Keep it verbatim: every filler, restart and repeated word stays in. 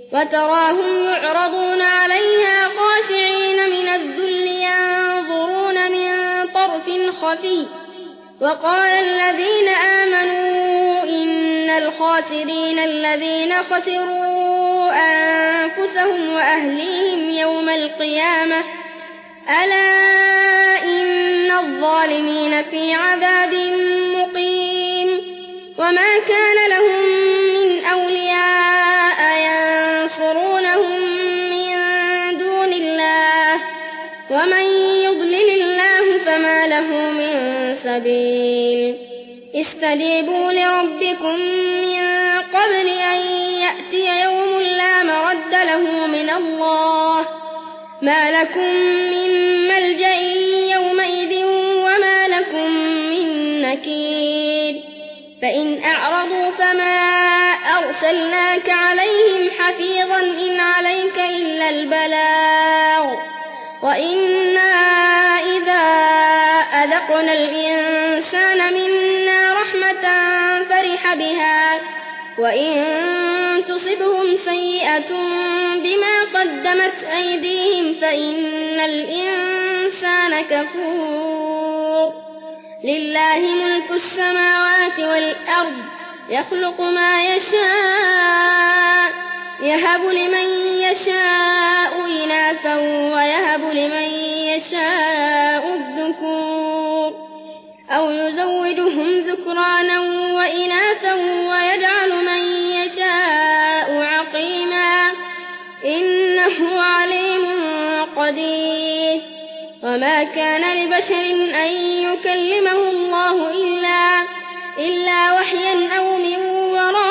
وتراهم يعرضون عليها خاشعين من الذل ينظرون من طرف خفي. وقال الذين آمنوا إن الخاسرين الذين خسروا أنفسهم وأهليهم يوم القيامة ألا إن الظالمين في عذاب مقيم. وما كان لهم من أولياء ينصرونهم من دون الله ومن يضلل الله فما له من سبيل. استجيبوا لربكم من قبل أن يأتي يوم لا مرد له من الله ما لكم من ملجأ يومئذ وما لكم من نكير. فإن أعرضوا فما أرسلناك عليهم حفيظا إن عليك إلا البلاغ وإنا إذا أذقنا الإنسان منا رحمة فرح بها وإن تصبهم سيئة بما قدمت أيديهم فإن الإنسان كفور. لله ملك السماوات والأرض يخلق ما يشاء يهب لمن يشاء إناثا ويهب لمن يشاء الذكور أو يزوجهم ذكرانا وإناثا ويجعل من يشاء عقيما إنه عليم قدير. وما كان لبشر أن يكلمه الله إلا, إلا وحيا أو من وراء